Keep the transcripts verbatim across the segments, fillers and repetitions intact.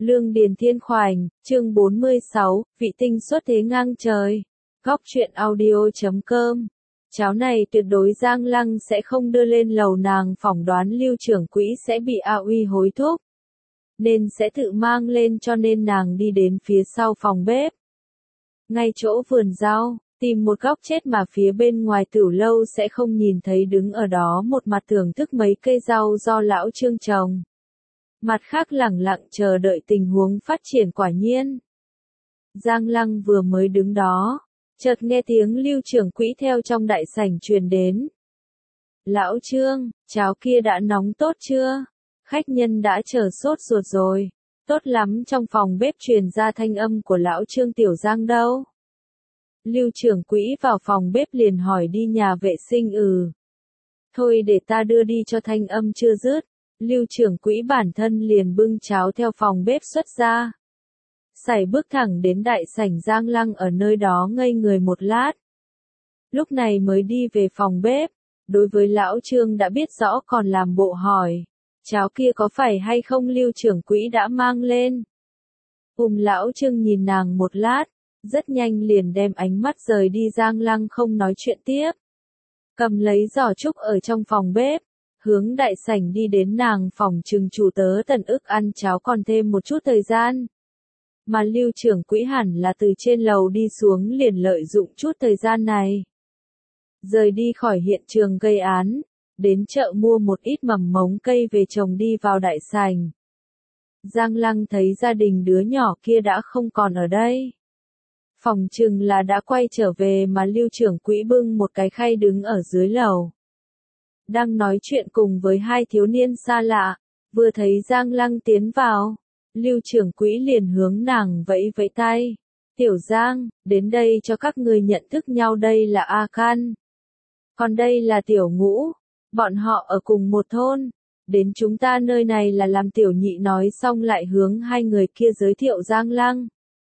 Lương Điền Thiên Khoảnh, chương bốn mươi sáu, vị tinh xuất thế ngang trời. Góc truyện audio chấm com. Cháo này tuyệt đối Giang Lăng sẽ không đưa lên lầu, nàng phỏng đoán Lưu trưởng quỹ sẽ bị A Uy hối thúc, nên sẽ tự mang lên, cho nên nàng đi đến phía sau phòng bếp. Ngay chỗ vườn rau, tìm một góc chết mà phía bên ngoài tửu lâu sẽ không nhìn thấy, đứng ở đó một mặt thưởng thức mấy cây rau do lão Trương trồng. Mặt khác lẳng lặng chờ đợi tình huống phát triển. Quả nhiên, Giang Lăng vừa mới đứng đó, chợt nghe tiếng Lưu trưởng quỹ theo trong đại sảnh truyền đến. Lão Trương, cháo kia đã nóng tốt chưa? Khách nhân đã chờ sốt ruột rồi. Tốt lắm. Trong phòng bếp truyền ra thanh âm của lão Trương. Tiểu Giang đâu? Lưu trưởng quỹ vào phòng bếp liền hỏi. Đi nhà vệ sinh. Ừ. Thôi để ta đưa đi cho. Thanh âm chưa dứt, Lưu trưởng quỹ bản thân liền bưng cháo theo phòng bếp xuất ra. Sải bước thẳng đến đại sảnh. Giang Lăng ở nơi đó ngây người một lát, lúc này mới đi về phòng bếp. Đối với lão Trương đã biết rõ còn làm bộ hỏi, cháo kia có phải hay không Lưu trưởng quỹ đã mang lên? Ùm lão Trương nhìn nàng một lát, rất nhanh liền đem ánh mắt rời đi. Giang Lăng không nói chuyện tiếp, cầm lấy giỏ trúc ở trong phòng bếp, hướng đại sảnh đi đến. Nàng phòng trừng chủ tớ tận ức ăn cháo còn thêm một chút thời gian, mà Lưu trưởng quỹ hẳn là từ trên lầu đi xuống, liền lợi dụng chút thời gian này, rời đi khỏi hiện trường gây án, đến chợ mua một ít mầm mống cây về trồng. Đi vào đại sảnh, Giang Lăng thấy gia đình đứa nhỏ kia đã không còn ở đây. Phòng chừng là đã quay trở về, mà Lưu trưởng quỹ bưng một cái khay đứng ở dưới lầu, đang nói chuyện cùng với hai thiếu niên xa lạ. Vừa thấy Giang Lăng tiến vào, Lưu trưởng quỹ liền hướng nàng vẫy vẫy tay. Tiểu Giang, đến đây cho các người nhận thức nhau. Đây là A Can, còn đây là Tiểu Ngũ, bọn họ ở cùng một thôn, đến chúng ta nơi này là làm. Tiểu Nhị nói xong lại hướng hai người kia giới thiệu Giang Lăng.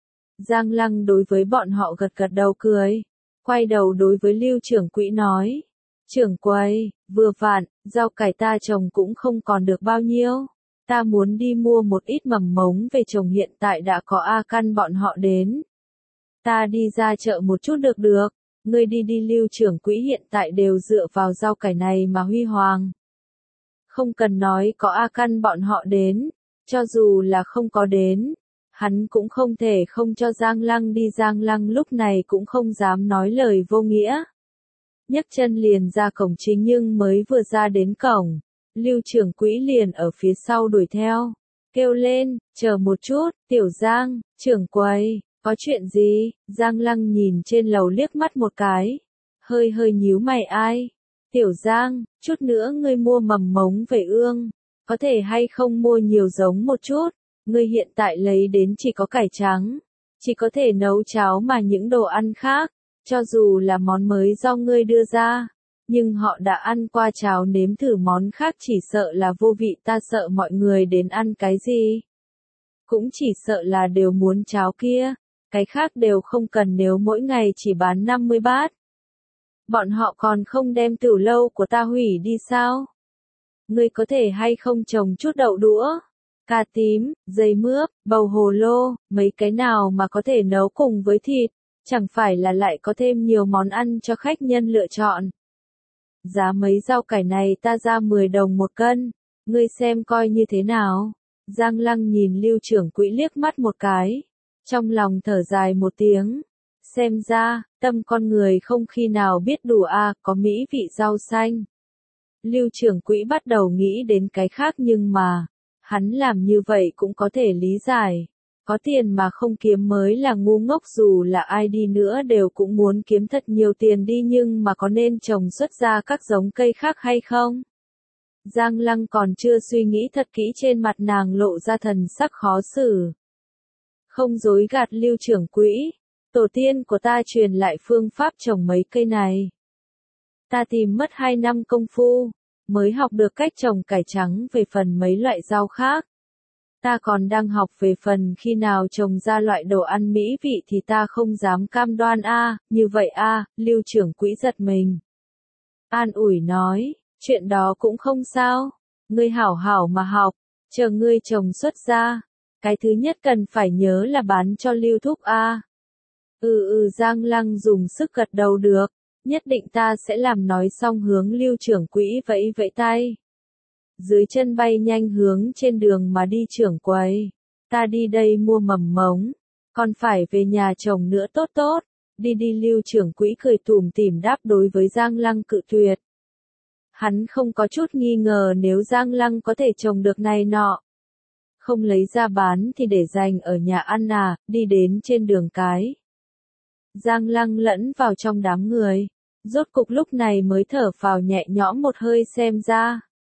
Giang Lăng đối với bọn họ gật gật đầu cười, quay đầu đối với Lưu trưởng quỹ nói. Trưởng quầy, vừa vặn, rau cải ta trồng cũng không còn được bao nhiêu. Ta muốn đi mua một ít mầm mống về trồng, hiện tại đã có A Căn bọn họ đến. Ta đi ra chợ một chút được được, ngươi đi đi. Lưu trưởng quỹ hiện tại đều dựa vào rau cải này mà huy hoàng. Không cần nói có A Căn bọn họ đến, cho dù là không có đến, hắn cũng không thể không cho Giang Lăng đi. Giang Lăng lúc này cũng không dám nói lời vô nghĩa, nhấc chân liền ra cổng chính, nhưng mới vừa ra đến cổng, Lưu trưởng quỹ liền ở phía sau đuổi theo, kêu lên, chờ một chút. Tiểu Giang, trưởng quầy, có chuyện gì? Giang Lăng nhìn trên lầu liếc mắt một cái, hơi hơi nhíu mày. Ai? Tiểu Giang, chút nữa ngươi mua mầm mống về ương, có thể hay không mua nhiều giống một chút? Ngươi hiện tại lấy đến chỉ có cải trắng, chỉ có thể nấu cháo, mà những đồ ăn khác, cho dù là món mới do ngươi đưa ra, nhưng họ đã ăn qua cháo, nếm thử món khác chỉ sợ là vô vị. Ta sợ mọi người đến ăn cái gì, cũng chỉ sợ là đều muốn cháo kia, cái khác đều không cần. Nếu mỗi ngày chỉ bán năm mươi bát, bọn họ còn không đem tửu lâu của ta hủy đi sao? Ngươi có thể hay không trồng chút đậu đũa, cà tím, dây mướp, bầu hồ lô, mấy cái nào mà có thể nấu cùng với thịt, chẳng phải là lại có thêm nhiều món ăn cho khách nhân lựa chọn. Giá mấy rau cải này ta ra mười đồng một cân, ngươi xem coi như thế nào? Giang Lăng nhìn Lưu trưởng quỹ liếc mắt một cái, trong lòng thở dài một tiếng. Xem ra, tâm con người không khi nào biết đủ a. À, có mỹ vị rau xanh. Lưu trưởng quỹ bắt đầu nghĩ đến cái khác, nhưng mà, hắn làm như vậy cũng có thể lý giải. Có tiền mà không kiếm mới là ngu ngốc, dù là ai đi nữa đều cũng muốn kiếm thật nhiều tiền đi, nhưng mà có nên trồng xuất ra các giống cây khác hay không? Giang Lăng còn chưa suy nghĩ thật kỹ, trên mặt nàng lộ ra thần sắc khó xử. Không dối gạt Lưu trưởng quỹ, tổ tiên của ta truyền lại phương pháp trồng mấy cây này. Ta tìm mất hai năm công phu, mới học được cách trồng cải trắng. Về phần mấy loại rau khác, ta còn đang học. Về phần khi nào trồng ra loại đồ ăn mỹ vị thì ta không dám cam đoan a. À, như vậy a. À, Lưu trưởng quỹ giật mình, an ủi nói, chuyện đó cũng không sao, ngươi hảo hảo mà học, chờ ngươi trồng xuất ra, Cái thứ nhất cần phải nhớ là bán cho Lưu Thúc a. Ừ ừ Giang Lăng dùng sức gật đầu được, nhất định ta sẽ làm nói xong hướng Lưu trưởng quỹ vẫy vẫy tay. Dưới chân bay nhanh hướng trên đường mà đi trưởng quầy. Ta đi đây mua mầm mống, còn phải về nhà chồng nữa tốt tốt. Đi đi Lưu trưởng quỹ cười tủm tỉm đáp đối với Giang Lăng cự tuyệt. Hắn không có chút nghi ngờ nếu Giang Lăng có thể trồng được này nọ. Không lấy ra bán thì để dành ở nhà ăn à, đi đến trên đường cái. Giang Lăng lẫn vào trong đám người, rốt cục lúc này mới thở phào nhẹ nhõm một hơi xem ra.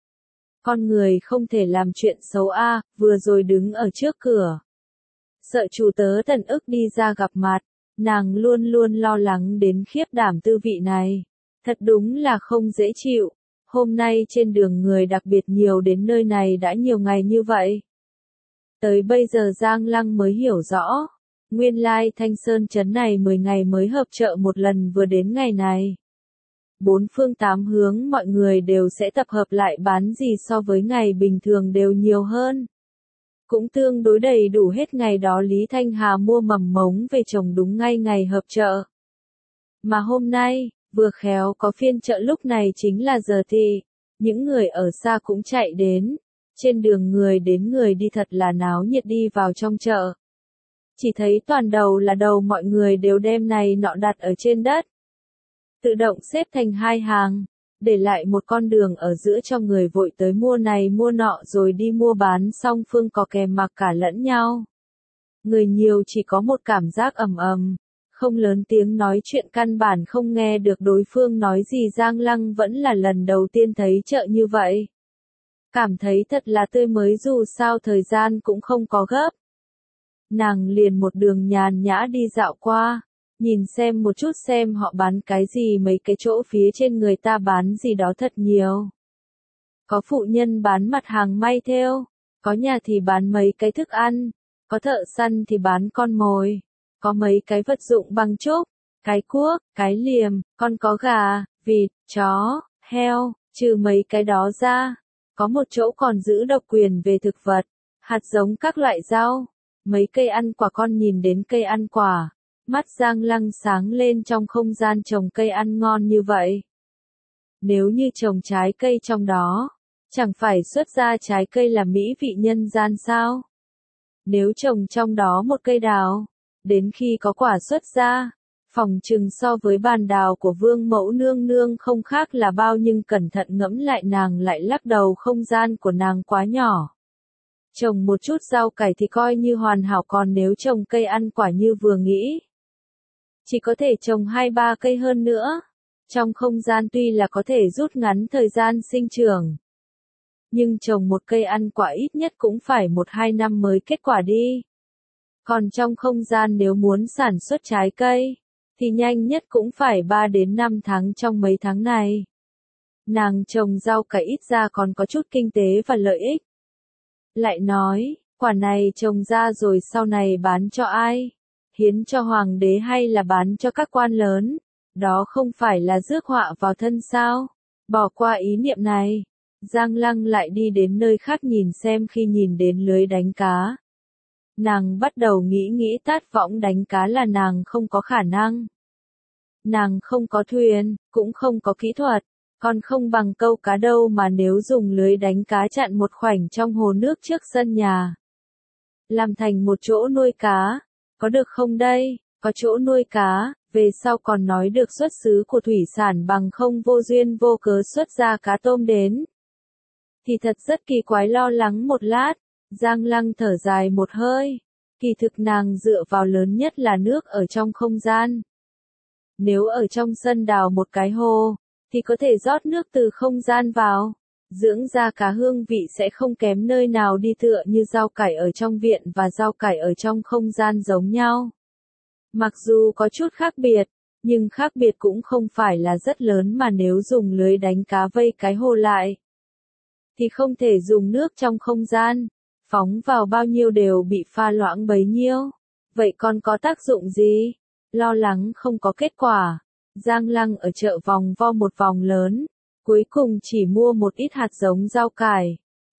Con người không thể làm chuyện xấu a, vừa rồi đứng ở trước cửa. Sợ chủ tớ Tần Ức đi ra gặp mặt, nàng luôn luôn lo lắng đến khiếp đảm tư vị này. Thật đúng là không dễ chịu, hôm nay trên đường người đặc biệt nhiều đến nơi này đã nhiều ngày như vậy. Tới bây giờ Giang Lăng mới hiểu rõ, nguyên lai Thanh Sơn trấn này mười ngày mới hợp chợ một lần vừa đến ngày này. Bốn phương tám hướng mọi người đều sẽ tập hợp lại bán gì so với ngày bình thường đều nhiều hơn. Cũng tương đối đầy đủ hết ngày đó Lý Thanh Hà mua mầm mống về trồng đúng ngay ngày hợp chợ. Mà hôm nay, vừa khéo có phiên chợ lúc này chính là giờ thì, những người ở xa cũng chạy đến. Trên đường người đến người đi thật là náo nhiệt đi vào trong chợ. Chỉ thấy toàn đầu là đầu mọi người đều đem này nọ đặt ở trên đất. Tự động xếp thành hai hàng, để lại một con đường ở giữa cho người vội tới mua này mua nọ rồi đi mua bán song phương có kèm mặc cả lẫn nhau. Người nhiều chỉ có một cảm giác ầm ầm, không lớn tiếng nói chuyện căn bản không nghe được đối phương nói gì. Giang Lăng vẫn là lần đầu tiên thấy chợ như vậy. Cảm thấy thật là tươi mới dù sao thời gian cũng không có gấp. Nàng liền một đường nhàn nhã đi dạo qua, nhìn xem một chút xem họ bán cái gì, mấy cái chỗ phía trên người ta bán gì đó thật nhiều. Có phụ nhân bán mặt hàng may thêu, có nhà thì bán mấy cái thức ăn, có thợ săn thì bán con mồi, có mấy cái vật dụng bằng trúc, cái cuốc, cái liềm, còn có gà, vịt, chó, heo, trừ mấy cái đó ra. Có một chỗ còn giữ độc quyền về thực vật, hạt giống các loại rau, mấy cây ăn quả. Con nhìn đến cây ăn quả, mắt Giang Lăng sáng lên, trong không gian trồng cây ăn ngon như vậy. Nếu như trồng trái cây trong đó, chẳng phải xuất ra trái cây là mỹ vị nhân gian sao? Nếu trồng trong đó một cây đào, đến khi có quả xuất ra, phỏng chừng so với bàn đào của Vương Mẫu nương nương không khác là bao, nhưng cẩn thận ngẫm lại nàng lại lắc đầu, không gian của nàng quá nhỏ. Trồng một chút rau cải thì coi như hoàn hảo, còn nếu trồng cây ăn quả như vừa nghĩ, chỉ có thể trồng hai ba cây hơn nữa. Trong không gian tuy là có thể rút ngắn thời gian sinh trưởng, nhưng trồng một cây ăn quả ít nhất cũng phải một hai năm mới kết quả đi. Còn trong không gian nếu muốn sản xuất trái cây, thì nhanh nhất cũng phải ba đến năm tháng. Trong mấy tháng này, nàng trồng rau cải ít ra còn có chút kinh tế và lợi ích. Lại nói, quả này trồng ra rồi sau này bán cho ai? Hiến cho hoàng đế hay là bán cho các quan lớn? Đó không phải là rước họa vào thân sao? Bỏ qua ý niệm này, Giang Lăng lại đi đến nơi khác nhìn xem. Khi nhìn đến lưới đánh cá, nàng bắt đầu nghĩ nghĩ tát võng đánh cá là nàng không có khả năng. Nàng không có thuyền, cũng không có kỹ thuật, còn không bằng câu cá đâu mà nếu dùng lưới đánh cá chặn một khoảnh trong hồ nước trước sân nhà, làm thành một chỗ nuôi cá, có được không đây? Có chỗ nuôi cá, về sau còn nói được xuất xứ của thủy sản, bằng không vô duyên vô cớ xuất ra cá tôm đến, thì thật rất kỳ quái. Lo lắng một lát, Giang Lăng thở dài một hơi. Kỳ thực nàng dựa vào lớn nhất là nước ở trong không gian. Nếu ở trong sân đào một cái hồ, thì có thể rót nước từ không gian vào, dưỡng ra cá, hương vị sẽ không kém nơi nào đi, tựa như rau cải ở trong viện và rau cải ở trong không gian giống nhau. Mặc dù có chút khác biệt, nhưng khác biệt cũng không phải là rất lớn, mà nếu dùng lưới đánh cá vây cái hồ lại, thì không thể dùng nước trong không gian, phóng vào bao nhiêu đều bị pha loãng bấy nhiêu. Vậy còn có tác dụng gì? Lo lắng không có kết quả, Giang Lăng ở chợ vòng vo một vòng lớn, cuối cùng chỉ mua một ít hạt giống rau cải,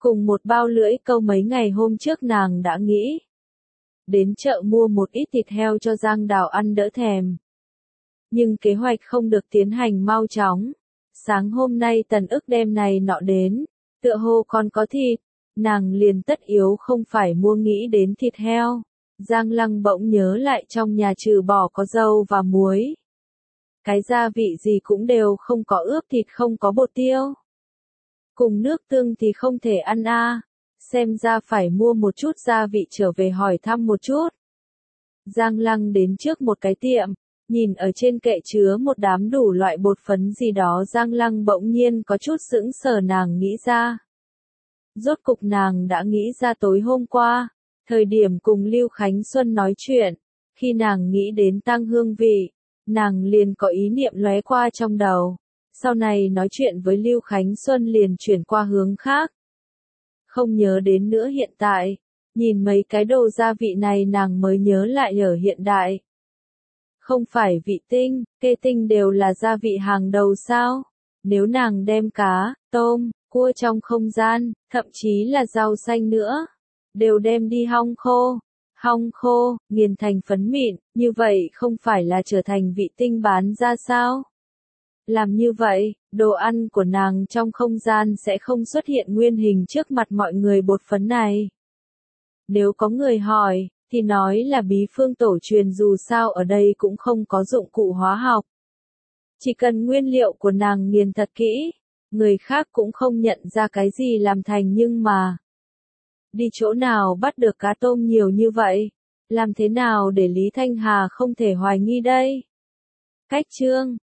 Cùng một bao lưỡi câu mấy ngày hôm trước nàng đã nghĩ đến chợ mua một ít thịt heo cho Giang Đào ăn đỡ thèm. Nhưng kế hoạch không được tiến hành mau chóng. Sáng hôm nay Tần Ức đem này nọ đến, tựa hồ còn có thịt, nàng liền tất yếu không phải mua nghĩ đến thịt heo. Giang Lăng bỗng nhớ lại trong nhà trừ bỏ có dâu và muối. Cái gia vị gì cũng đều không có ướp thịt, không có bột tiêu. Cùng nước tương thì không thể ăn a. À. Xem ra phải mua một chút gia vị trở về hỏi thăm một chút. Giang Lăng đến trước một cái tiệm, nhìn ở trên kệ chứa một đám đủ loại bột phấn gì đó, Giang Lăng bỗng nhiên có chút sững sờ, nàng nghĩ ra. Rốt cục nàng đã nghĩ ra tối hôm qua, thời điểm cùng Lưu Khánh Xuân nói chuyện, khi nàng nghĩ đến tăng hương vị, nàng liền có ý niệm lóe qua trong đầu. Sau này nói chuyện với Lưu Khánh Xuân liền chuyển qua hướng khác. Không nhớ đến nữa hiện tại, nhìn mấy cái đồ gia vị này nàng mới nhớ lại ở hiện đại. Không phải vị tinh, kê tinh đều là gia vị hàng đầu sao? Nếu nàng đem cá, tôm, cua trong không gian, thậm chí là rau xanh nữa, đều đem đi hong khô, hong khô, nghiền thành phấn mịn, như vậy không phải là trở thành vị tinh bán ra sao? Làm như vậy, đồ ăn của nàng trong không gian sẽ không xuất hiện nguyên hình trước mặt mọi người bột phấn này. Nếu có người hỏi, thì nói là bí phương tổ truyền, dù sao ở đây cũng không có dụng cụ hóa học. Chỉ cần nguyên liệu của nàng nghiền thật kỹ, người khác cũng không nhận ra cái gì làm thành, nhưng mà đi chỗ nào bắt được cá tôm nhiều như vậy? Làm thế nào để Lý Thanh Hà không thể hoài nghi đây? Cách chương